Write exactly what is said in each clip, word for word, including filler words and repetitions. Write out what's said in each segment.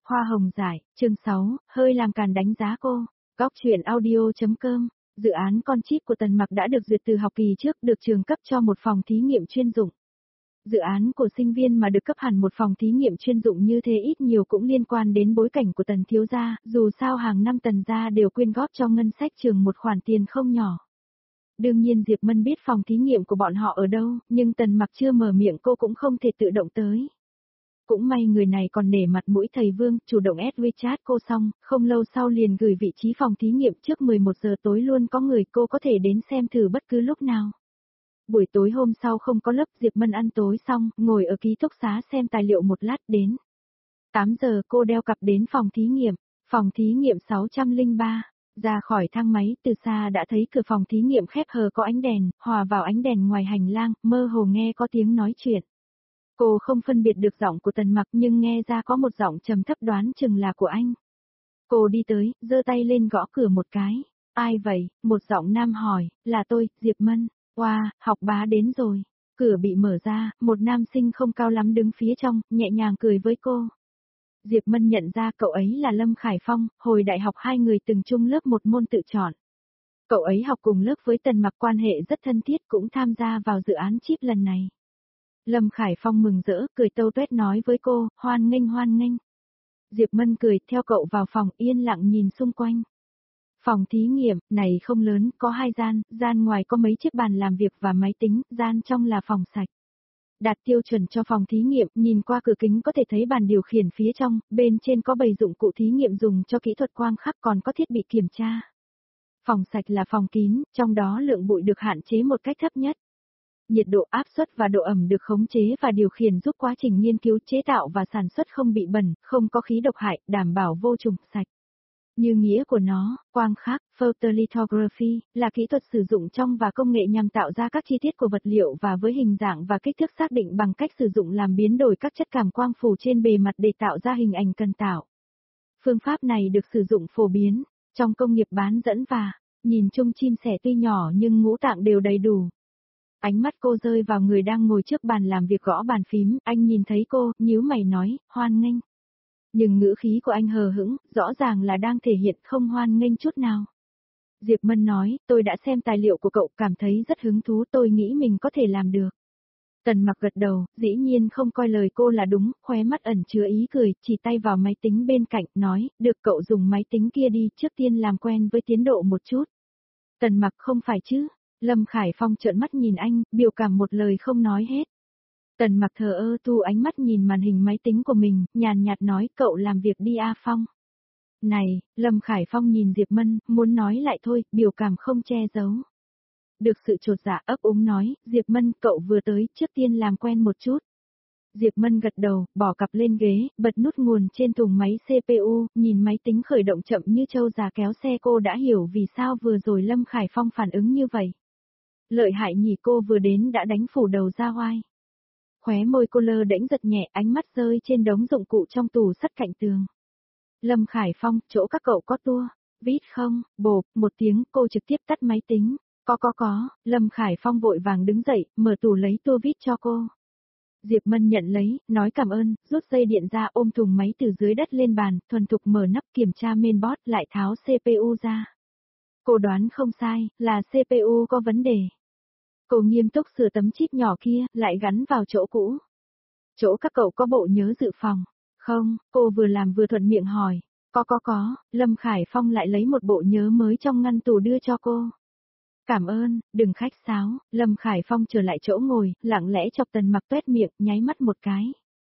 Hoa hồng giải, chương sáu, hơi làm càn đánh giá cô. Góc truyện audio.com. Dự án con chip của Tần Mặc đã được duyệt từ học kỳ trước, được trường cấp cho một phòng thí nghiệm chuyên dụng. Dự án của sinh viên mà được cấp hẳn một phòng thí nghiệm chuyên dụng như thế ít nhiều cũng liên quan đến bối cảnh của Tần thiếu gia, dù sao hàng năm Tần gia đều quyên góp cho ngân sách trường một khoản tiền không nhỏ. Đương nhiên Diệp Mân biết phòng thí nghiệm của bọn họ ở đâu, nhưng Tần Mặc chưa mở miệng cô cũng không thể tự động tới. Cũng may người này còn nể mặt mũi thầy Vương, chủ động add WeChat cô xong, không lâu sau liền gửi vị trí phòng thí nghiệm trước mười một giờ tối luôn có người, cô có thể đến xem thử bất cứ lúc nào. Buổi tối hôm sau không có lớp, Diệp Mân ăn tối xong, ngồi ở ký túc xá xem tài liệu một lát đến. tám giờ cô đeo cặp đến phòng thí nghiệm, phòng thí nghiệm sáu không ba, ra khỏi thang máy từ xa đã thấy cửa phòng thí nghiệm khép hờ có ánh đèn, hòa vào ánh đèn ngoài hành lang, mơ hồ nghe có tiếng nói chuyện. Cô không phân biệt được giọng của Tần Mặc nhưng nghe ra có một giọng trầm thấp, đoán chừng là của anh. Cô đi tới, giơ tay lên gõ cửa một cái. Ai vậy? Một giọng nam hỏi. Là tôi, Diệp Mân. Wow, học bá đến rồi. Cửa bị mở ra, một nam sinh không cao lắm đứng phía trong, nhẹ nhàng cười với cô. Diệp Mân nhận ra cậu ấy là Lâm Khải Phong, hồi đại học hai người từng chung lớp một môn tự chọn. Cậu ấy học cùng lớp với Tần Mặc, quan hệ rất thân thiết, cũng tham gia vào dự án chip lần này. Lâm Khải Phong mừng rỡ, cười tâu tuét nói với cô, hoan nghênh hoan nghênh. Diệp Mân cười, theo cậu vào phòng, yên lặng nhìn xung quanh. Phòng thí nghiệm, này không lớn, có hai gian, gian ngoài có mấy chiếc bàn làm việc và máy tính, gian trong là phòng sạch. Đạt tiêu chuẩn cho phòng thí nghiệm, nhìn qua cửa kính có thể thấy bàn điều khiển phía trong, bên trên có bày dụng cụ thí nghiệm dùng cho kỹ thuật quang khắc, còn có thiết bị kiểm tra. Phòng sạch là phòng kín, trong đó lượng bụi được hạn chế một cách thấp nhất. Nhiệt độ, áp suất và độ ẩm được khống chế và điều khiển giúp quá trình nghiên cứu, chế tạo và sản xuất không bị bẩn, không có khí độc hại, đảm bảo vô trùng, sạch. Như nghĩa của nó, quang khắc, photolithography, là kỹ thuật sử dụng trong và công nghệ nhằm tạo ra các chi tiết của vật liệu và với hình dạng và kích thước xác định bằng cách sử dụng làm biến đổi các chất cảm quang phủ trên bề mặt để tạo ra hình ảnh cần tạo. Phương pháp này được sử dụng phổ biến trong công nghiệp bán dẫn và nhìn chung chim sẻ tuy nhỏ nhưng ngũ tạng đều đầy đủ. Ánh mắt cô rơi vào người đang ngồi trước bàn làm việc gõ bàn phím, anh nhìn thấy cô, nhíu mày nói, hoan nghênh. Nhưng ngữ khí của anh hờ hững, rõ ràng là đang thể hiện không hoan nghênh chút nào. Diệp Mân nói, tôi đã xem tài liệu của cậu, cảm thấy rất hứng thú, tôi nghĩ mình có thể làm được. Tần Mặc gật đầu, dĩ nhiên không coi lời cô là đúng, khóe mắt ẩn chứa ý cười, chỉ tay vào máy tính bên cạnh, nói, được cậu dùng máy tính kia đi, trước tiên làm quen với tiến độ một chút. Tần Mặc không phải chứ. Lâm Khải Phong trợn mắt nhìn anh, biểu cảm một lời không nói hết. Tần Mặc thờ ơ thu ánh mắt nhìn màn hình máy tính của mình, nhàn nhạt nói, cậu làm việc đi A Phong. Này, Lâm Khải Phong nhìn Diệp Mân, muốn nói lại thôi, biểu cảm không che giấu. Được sự chột dạ, ấp úng nói, Diệp Mân, cậu vừa tới, trước tiên làm quen một chút. Diệp Mân gật đầu, bỏ cặp lên ghế, bật nút nguồn trên thùng máy xê pê u, nhìn máy tính khởi động chậm như trâu già kéo xe, cô đã hiểu vì sao vừa rồi Lâm Khải Phong phản ứng như vậy. Lợi hại nhỉ, cô vừa đến đã đánh phủ đầu ra oai. Khóe môi cô lơ đễnh giật nhẹ, ánh mắt rơi trên đống dụng cụ trong tủ sắt cạnh tường. Lâm Khải Phong, chỗ các cậu có tua, vít không, bộp, một tiếng, cô trực tiếp tắt máy tính. Có có có, Lâm Khải Phong vội vàng đứng dậy, mở tủ lấy tua vít cho cô. Diệp Mân nhận lấy, nói cảm ơn, rút dây điện ra, ôm thùng máy từ dưới đất lên bàn, thuần thục mở nắp kiểm tra mainboard, lại tháo xê pê u ra. Cô đoán không sai, là xê pê u có vấn đề. Cô nghiêm túc sửa tấm chip nhỏ kia, lại gắn vào chỗ cũ. Chỗ các cậu có bộ nhớ dự phòng? Không, cô vừa làm vừa thuận miệng hỏi. Có có có, Lâm Khải Phong lại lấy một bộ nhớ mới trong ngăn tủ đưa cho cô. Cảm ơn, đừng khách sáo. Lâm Khải Phong trở lại chỗ ngồi, lặng lẽ chọc Tần Mặc tuét miệng, nháy mắt một cái.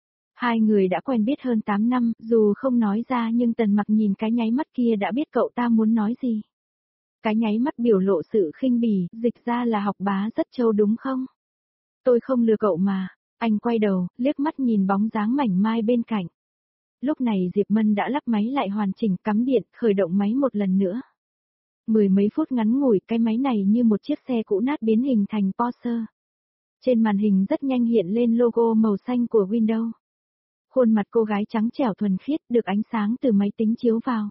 Hai người đã quen biết hơn tám năm, dù không nói ra nhưng Tần Mặc nhìn cái nháy mắt kia đã biết cậu ta muốn nói gì. Cái nháy mắt biểu lộ sự khinh bỉ, dịch ra là học bá rất trâu đúng không? Tôi không lừa cậu mà. Anh quay đầu, liếc mắt nhìn bóng dáng mảnh mai bên cạnh. Lúc này Diệp Mân đã lắp máy lại hoàn chỉnh, cắm điện, khởi động máy một lần nữa. Mười mấy phút ngắn ngủi, cái máy này như một chiếc xe cũ nát biến hình thành Porsche. Trên màn hình rất nhanh hiện lên logo màu xanh của Windows. Khuôn mặt cô gái trắng trẻo thuần khiết, được ánh sáng từ máy tính chiếu vào.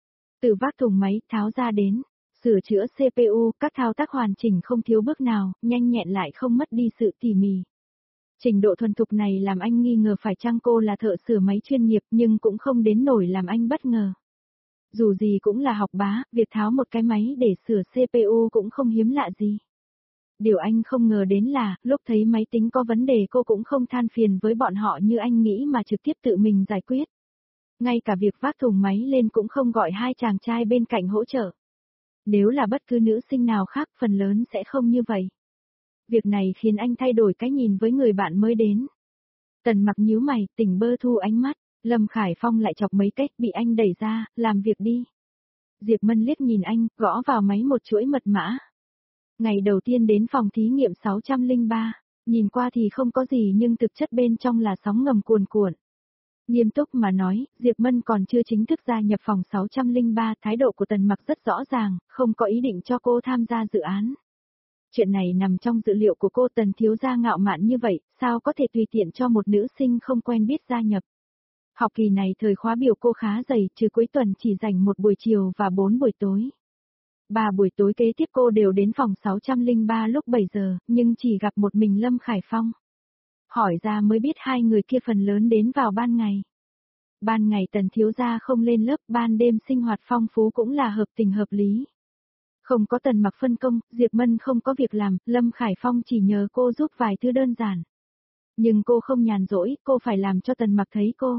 Từ vác thùng máy, tháo ra đến. Sửa chữa xê pê u, các thao tác hoàn chỉnh không thiếu bước nào, nhanh nhẹn lại không mất đi sự tỉ mỉ. Trình độ thuần thục này làm anh nghi ngờ phải chăng cô là thợ sửa máy chuyên nghiệp nhưng cũng không đến nổi làm anh bất ngờ. Dù gì cũng là học bá, việc tháo một cái máy để sửa xê pê u cũng không hiếm lạ gì. Điều anh không ngờ đến là, lúc thấy máy tính có vấn đề cô cũng không than phiền với bọn họ như anh nghĩ mà trực tiếp tự mình giải quyết. Ngay cả việc vác thùng máy lên cũng không gọi hai chàng trai bên cạnh hỗ trợ. Nếu là bất cứ nữ sinh nào khác phần lớn sẽ không như vậy. Việc này khiến anh thay đổi cái nhìn với người bạn mới đến. Tần Mặc nhíu mày, tỉnh bơ thu ánh mắt, Lâm Khải Phong lại chọc mấy cách bị anh đẩy ra, làm việc đi. Diệp Mân liếc nhìn anh, gõ vào máy một chuỗi mật mã. Ngày đầu tiên đến phòng thí nghiệm sáu trăm lẻ ba, nhìn qua thì không có gì nhưng thực chất bên trong là sóng ngầm cuồn cuộn. Nghiêm túc mà nói, Diệp Mân còn chưa chính thức gia nhập phòng sáu trăm lẻ ba, thái độ của Tần Mặc rất rõ ràng, không có ý định cho cô tham gia dự án. Chuyện này nằm trong dữ liệu của cô. Tần thiếu gia ngạo mạn như vậy, sao có thể tùy tiện cho một nữ sinh không quen biết gia nhập. Học kỳ này thời khóa biểu cô khá dày, trừ cuối tuần chỉ dành một buổi chiều và bốn buổi tối. Ba buổi tối kế tiếp cô đều đến phòng sáu trăm lẻ ba lúc bảy giờ, nhưng chỉ gặp một mình Lâm Khải Phong. Hỏi ra mới biết hai người kia phần lớn đến vào ban ngày. Ban ngày Tần thiếu gia không lên lớp, ban đêm sinh hoạt phong phú cũng là hợp tình hợp lý. Không có Tần Mặc phân công, Diệp Mân không có việc làm, Lâm Khải Phong chỉ nhờ cô giúp vài thứ đơn giản. Nhưng cô không nhàn rỗi, cô phải làm cho Tần Mặc thấy cô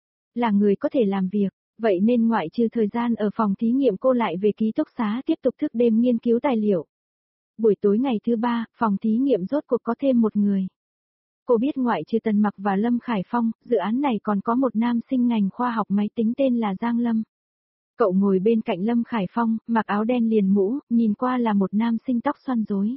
là người có thể làm việc, vậy nên ngoại trừ thời gian ở phòng thí nghiệm cô lại về ký túc xá tiếp tục thức đêm nghiên cứu tài liệu. Buổi tối ngày thứ ba, phòng thí nghiệm rốt cuộc có thêm một người. Cô biết ngoại trừ Tần Mặc và Lâm Khải Phong, dự án này còn có một nam sinh ngành khoa học máy tính tên là Giang Lâm. Cậu ngồi bên cạnh Lâm Khải Phong, mặc áo đen liền mũ, nhìn qua là một nam sinh tóc xoăn rối.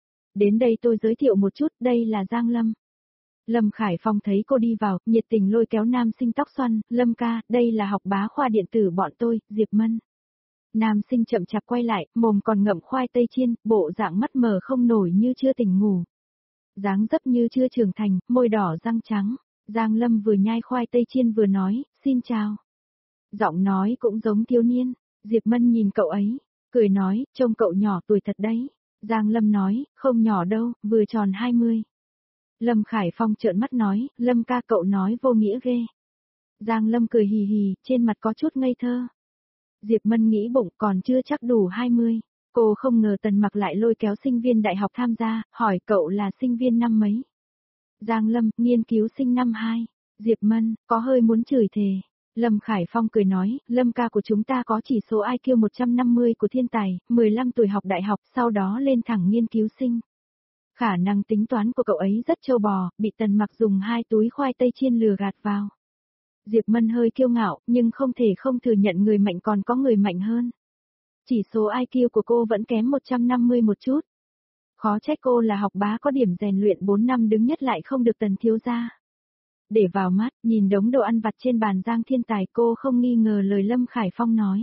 Đến đây tôi giới thiệu một chút, đây là Giang Lâm. Lâm Khải Phong thấy cô đi vào, nhiệt tình lôi kéo nam sinh tóc xoăn, Lâm ca, đây là học bá khoa điện tử bọn tôi, Diệp Mân. Nam sinh chậm chạp quay lại, mồm còn ngậm khoai tây chiên, bộ dạng mắt mờ không nổi như chưa tỉnh ngủ. Dáng dấp như chưa trưởng thành, môi đỏ răng trắng. Giang Lâm vừa nhai khoai tây chiên vừa nói, xin chào. Giọng nói cũng giống thiếu niên. Diệp Mân nhìn cậu ấy, cười nói, trông cậu nhỏ tuổi thật đấy. Giang Lâm nói, không nhỏ đâu, vừa tròn hai mươi. Lâm Khải Phong trợn mắt nói, Lâm ca cậu nói vô nghĩa ghê. Giang Lâm cười hì hì, trên mặt có chút ngây thơ. Diệp Mân nghĩ bụng còn chưa chắc đủ hai mươi. Cô không ngờ Tần Mặc lại lôi kéo sinh viên đại học tham gia, hỏi cậu là sinh viên năm mấy. Giang Lâm, nghiên cứu sinh năm hai. Diệp Mân, có hơi muốn chửi thề. Lâm Khải Phong cười nói, Lâm ca của chúng ta có chỉ số i kiu một trăm năm mươi của thiên tài, mười lăm tuổi học đại học, sau đó lên thẳng nghiên cứu sinh. Khả năng tính toán của cậu ấy rất trâu bò, bị Tần Mặc dùng hai túi khoai tây chiên lừa gạt vào. Diệp Mân hơi kiêu ngạo, nhưng không thể không thừa nhận người mạnh còn có người mạnh hơn. Chỉ số i kiu của cô vẫn kém một trăm năm mươi một chút. Khó trách cô là học bá có điểm rèn luyện bốn năm đứng nhất lại không được Tần thiếu gia. Để vào mắt, nhìn đống đồ ăn vặt trên bàn Giang Thiên Tài, cô không nghi ngờ lời Lâm Khải Phong nói.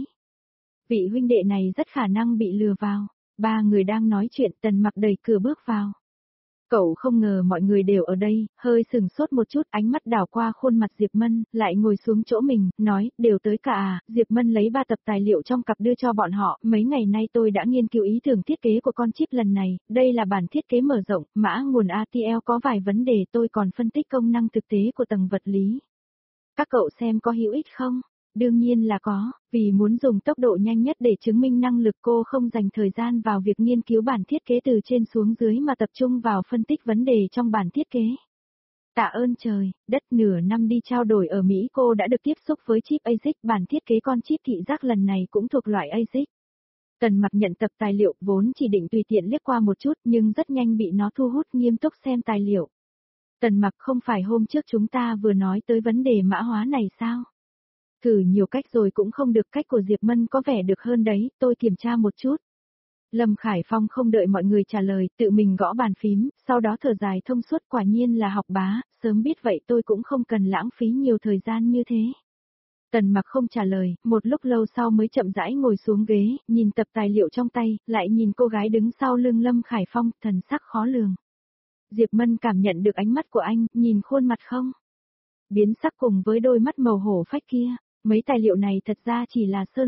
Vị huynh đệ này rất khả năng bị lừa vào. Ba người đang nói chuyện, Tần Mặc đẩy cửa bước vào. Cậu không ngờ mọi người đều ở đây, hơi sừng sốt một chút, ánh mắt đảo qua khuôn mặt Diệp Mân, lại ngồi xuống chỗ mình, nói, đều tới cả à. Diệp Mân lấy ba tập tài liệu trong cặp đưa cho bọn họ, mấy ngày nay tôi đã nghiên cứu ý tưởng thiết kế của con chip lần này, đây là bản thiết kế mở rộng, mã nguồn a tê lờ có vài vấn đề, tôi còn phân tích công năng thực tế của tầng vật lý. Các cậu xem có hữu ích không? Đương nhiên là có, vì muốn dùng tốc độ nhanh nhất để chứng minh năng lực cô không dành thời gian vào việc nghiên cứu bản thiết kế từ trên xuống dưới mà tập trung vào phân tích vấn đề trong bản thiết kế. Tạ ơn trời, đất nửa năm đi trao đổi ở Mỹ cô đã được tiếp xúc với chip a sic, bản thiết kế con chip thị giác lần này cũng thuộc loại a sic. Tần Mặc nhận tập tài liệu vốn chỉ định tùy tiện liếc qua một chút nhưng rất nhanh bị nó thu hút nghiêm túc xem tài liệu. Tần Mặc không phải hôm trước chúng ta vừa nói tới vấn đề mã hóa này sao? Thử nhiều cách rồi cũng không được, cách của Diệp Mân có vẻ được hơn đấy, tôi kiểm tra một chút. Lâm Khải Phong không đợi mọi người trả lời, tự mình gõ bàn phím, sau đó thở dài thông suốt, quả nhiên là học bá, sớm biết vậy tôi cũng không cần lãng phí nhiều thời gian như thế. Tần Mặc không trả lời, một lúc lâu sau mới chậm rãi ngồi xuống ghế, nhìn tập tài liệu trong tay, lại nhìn cô gái đứng sau lưng Lâm Khải Phong, thần sắc khó lường. Diệp Mân cảm nhận được ánh mắt của anh, nhìn khuôn mặt không biến sắc cùng với đôi mắt màu hổ phách kia. Mấy tài liệu này thật ra chỉ là sơ lược,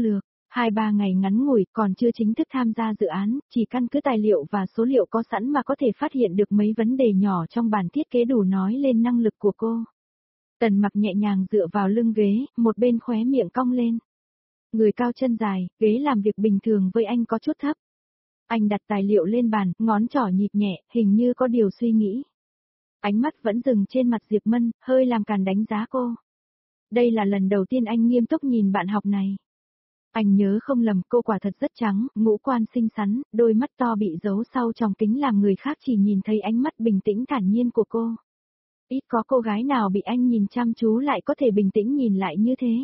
Hai ba ngày ngắn ngủi còn chưa chính thức tham gia dự án, chỉ căn cứ tài liệu và số liệu có sẵn mà có thể phát hiện được mấy vấn đề nhỏ trong bản thiết kế đủ nói lên năng lực của cô. Tần Mặc nhẹ nhàng dựa vào lưng ghế, một bên khóe miệng cong lên. Người cao chân dài, ghế làm việc bình thường với anh có chút thấp. Anh đặt tài liệu lên bàn, ngón trỏ nhịp nhẹ, hình như có điều suy nghĩ. Ánh mắt vẫn dừng trên mặt Diệp Mân, hơi làm càn đánh giá cô. Đây là lần đầu tiên anh nghiêm túc nhìn bạn học này. Anh nhớ không lầm, cô quả thật rất trắng, ngũ quan xinh xắn, đôi mắt to bị giấu sau tròng kính làm người khác chỉ nhìn thấy ánh mắt bình tĩnh thản nhiên của cô. Ít có cô gái nào bị anh nhìn chăm chú lại có thể bình tĩnh nhìn lại như thế.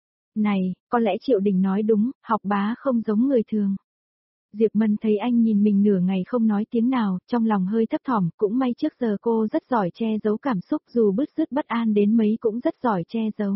Này, có lẽ Triệu Đình nói đúng, học bá không giống người thường. Diệp Mân thấy anh nhìn mình nửa ngày không nói tiếng nào, trong lòng hơi thấp thỏm, cũng may trước giờ cô rất giỏi che giấu cảm xúc, dù bứt rứt bất an đến mấy cũng rất giỏi che giấu.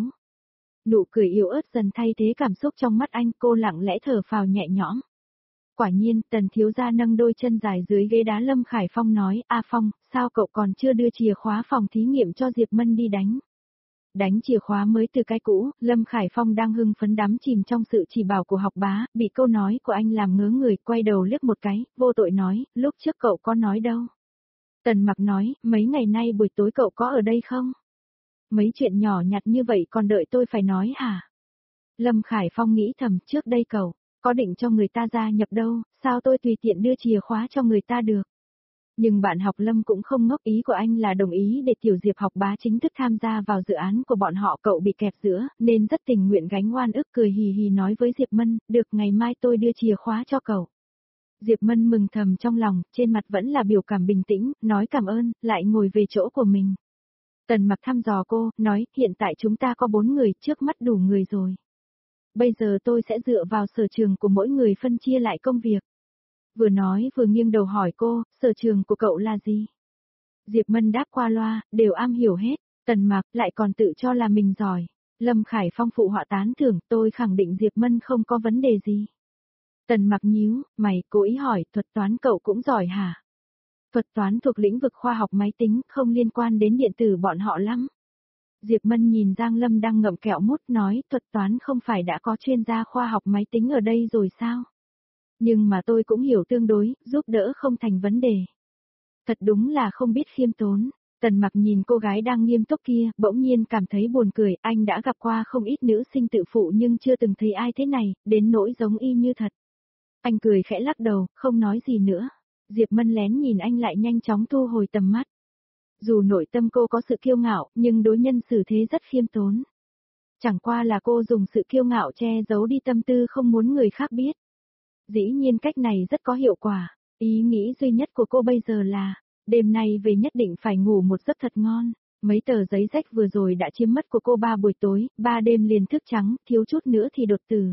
Nụ cười yếu ớt dần thay thế cảm xúc trong mắt anh, cô lặng lẽ thở phào nhẹ nhõm. Quả nhiên, Tần thiếu gia nâng đôi chân dài dưới ghế đá. Lâm Khải Phong nói, A Phong, sao cậu còn chưa đưa chìa khóa phòng thí nghiệm cho Diệp Mân đi đánh? Đánh chìa khóa mới từ cái cũ, Lâm Khải Phong đang hưng phấn đắm chìm trong sự chỉ bảo của học bá, bị câu nói của anh làm ngớ người, quay đầu liếc một cái, vô tội nói, lúc trước cậu có nói đâu. Tần Mặc nói, mấy ngày nay buổi tối cậu có ở đây không? Mấy chuyện nhỏ nhặt như vậy còn đợi tôi phải nói hả? Lâm Khải Phong nghĩ thầm, trước đây cậu có định cho người ta gia nhập đâu, sao tôi tùy tiện đưa chìa khóa cho người ta được. Nhưng bạn học Lâm cũng không ngốc, ý của anh là đồng ý để Tiểu Diệp học bá chính thức tham gia vào dự án của bọn họ. Cậu bị kẹp giữa, nên rất tình nguyện gánh oan ức, cười hì hì nói với Diệp Mân, được, ngày mai tôi đưa chìa khóa cho cậu. Diệp Mân mừng thầm trong lòng, trên mặt vẫn là biểu cảm bình tĩnh, nói cảm ơn, lại ngồi về chỗ của mình. Tần Mặc thăm dò cô, nói, hiện tại chúng ta có bốn người, trước mắt đủ người rồi. Bây giờ tôi sẽ dựa vào sở trường của mỗi người phân chia lại công việc. Vừa nói vừa nghiêng đầu hỏi cô, sở trường của cậu là gì? Diệp Mân đáp qua loa, đều am hiểu hết. Tần Mặc lại còn tự cho là mình giỏi. Lâm Khải Phong phụ họa tán thưởng, tôi khẳng định Diệp Mân không có vấn đề gì. Tần Mặc nhíu mày, cố ý hỏi, thuật toán cậu cũng giỏi hả? Thuật toán thuộc lĩnh vực khoa học máy tính, không liên quan đến điện tử bọn họ lắm. Diệp Mân nhìn Giang Lâm đang ngậm kẹo mút, nói, thuật toán không phải đã có chuyên gia khoa học máy tính ở đây rồi sao? Nhưng mà tôi cũng hiểu tương đối, giúp đỡ không thành vấn đề. Thật đúng là không biết khiêm tốn. Tần Mặc nhìn cô gái đang nghiêm túc kia, bỗng nhiên cảm thấy buồn cười, anh đã gặp qua không ít nữ sinh tự phụ nhưng chưa từng thấy ai thế này, đến nỗi giống y như thật. Anh cười khẽ lắc đầu, không nói gì nữa. Diệp Mân lén nhìn anh lại nhanh chóng thu hồi tầm mắt. Dù nội tâm cô có sự kiêu ngạo, nhưng đối nhân xử thế rất khiêm tốn. Chẳng qua là cô dùng sự kiêu ngạo che giấu đi tâm tư không muốn người khác biết. Dĩ nhiên cách này rất có hiệu quả, ý nghĩ duy nhất của cô bây giờ là, đêm nay về nhất định phải ngủ một giấc thật ngon. Mấy tờ giấy rách vừa rồi đã chiếm mất của cô ba buổi tối, ba đêm liền thức trắng, thiếu chút nữa thì đột tử.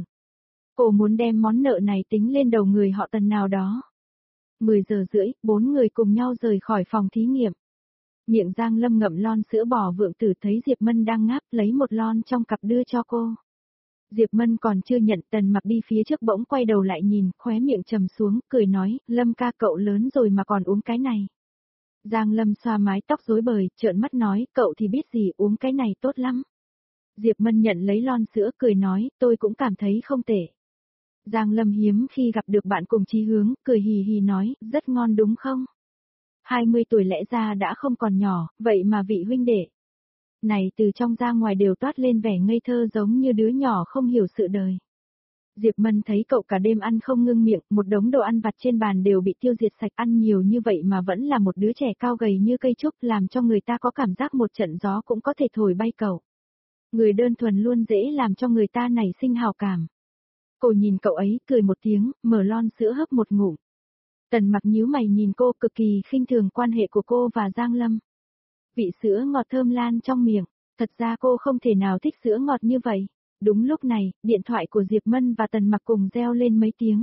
Cô muốn đem món nợ này tính lên đầu người họ Tần nào đó. mười giờ rưỡi, bốn người cùng nhau rời khỏi phòng thí nghiệm. Miệng Giang Lâm ngậm lon sữa bò vượng tử, thấy Diệp Mân đang ngáp, lấy một lon trong cặp đưa cho cô. Diệp Mân còn chưa nhận, Tần Mặc đi phía trước bỗng quay đầu lại nhìn, khóe miệng trầm xuống, cười nói, Lâm ca cậu lớn rồi mà còn uống cái này. Giang Lâm xoa mái tóc rối bời, trợn mắt nói, cậu thì biết gì, uống cái này tốt lắm. Diệp Mân nhận lấy lon sữa, cười nói, tôi cũng cảm thấy không tệ. Giang Lâm hiếm khi gặp được bạn cùng chí hướng, cười hì hì nói, rất ngon đúng không? hai mươi tuổi lẽ ra đã không còn nhỏ, vậy mà vị huynh đệ này từ trong ra ngoài đều toát lên vẻ ngây thơ giống như đứa nhỏ không hiểu sự đời. Diệp Mân thấy cậu cả đêm ăn không ngưng miệng, một đống đồ ăn vặt trên bàn đều bị tiêu diệt sạch, ăn nhiều như vậy mà vẫn là một đứa trẻ cao gầy như cây trúc, làm cho người ta có cảm giác một trận gió cũng có thể thổi bay cậu. Người đơn thuần luôn dễ làm cho người ta nảy sinh hào cảm. Cô nhìn cậu ấy, cười một tiếng, mở lon sữa hấp một ngụm. Tần Mặc nhíu mày nhìn cô, cực kỳ khinh thường quan hệ của cô và Giang Lâm. Vị sữa ngọt thơm lan trong miệng, thật ra cô không thể nào thích sữa ngọt như vậy. Đúng lúc này, điện thoại của Diệp Mân và Tần Mặc cùng reo lên mấy tiếng.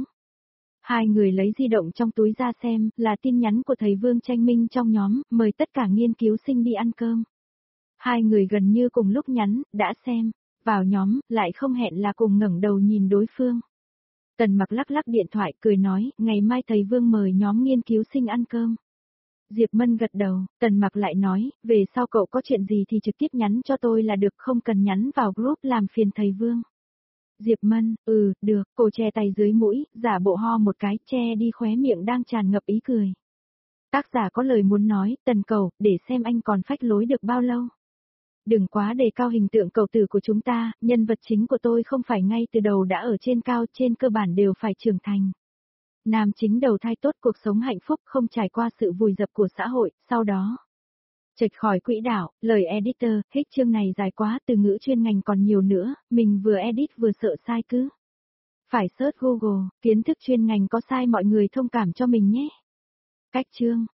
Hai người lấy di động trong túi ra xem, là tin nhắn của thầy Vương Tranh Minh trong nhóm, mời tất cả nghiên cứu sinh đi ăn cơm. Hai người gần như cùng lúc nhắn, đã xem, vào nhóm, lại không hẹn là cùng ngẩng đầu nhìn đối phương. Tần Mặc lắc lắc điện thoại, cười nói, ngày mai thầy Vương mời nhóm nghiên cứu sinh ăn cơm. Diệp Mân gật đầu, Tần Mặc lại nói, về sau cậu có chuyện gì thì trực tiếp nhắn cho tôi là được, không cần nhắn vào group làm phiền thầy Vương. Diệp Mân, ừ, được, cô che tay dưới mũi, giả bộ ho một cái, che đi khóe miệng đang tràn ngập ý cười. Tác giả có lời muốn nói, Tần Cầu, để xem anh còn phách lối được bao lâu. Đừng quá đề cao hình tượng cầu tử của chúng ta, nhân vật chính của tôi không phải ngay từ đầu đã ở trên cao, trên cơ bản đều phải trưởng thành. Nam chính đầu thai tốt cuộc sống hạnh phúc không trải qua sự vùi dập của xã hội, sau đó chệch khỏi quỹ đạo, lời editor, hết chương này dài quá, từ ngữ chuyên ngành còn nhiều nữa, mình vừa edit vừa sợ sai cứ. Phải search Google, kiến thức chuyên ngành có sai mọi người thông cảm cho mình nhé. Cách chương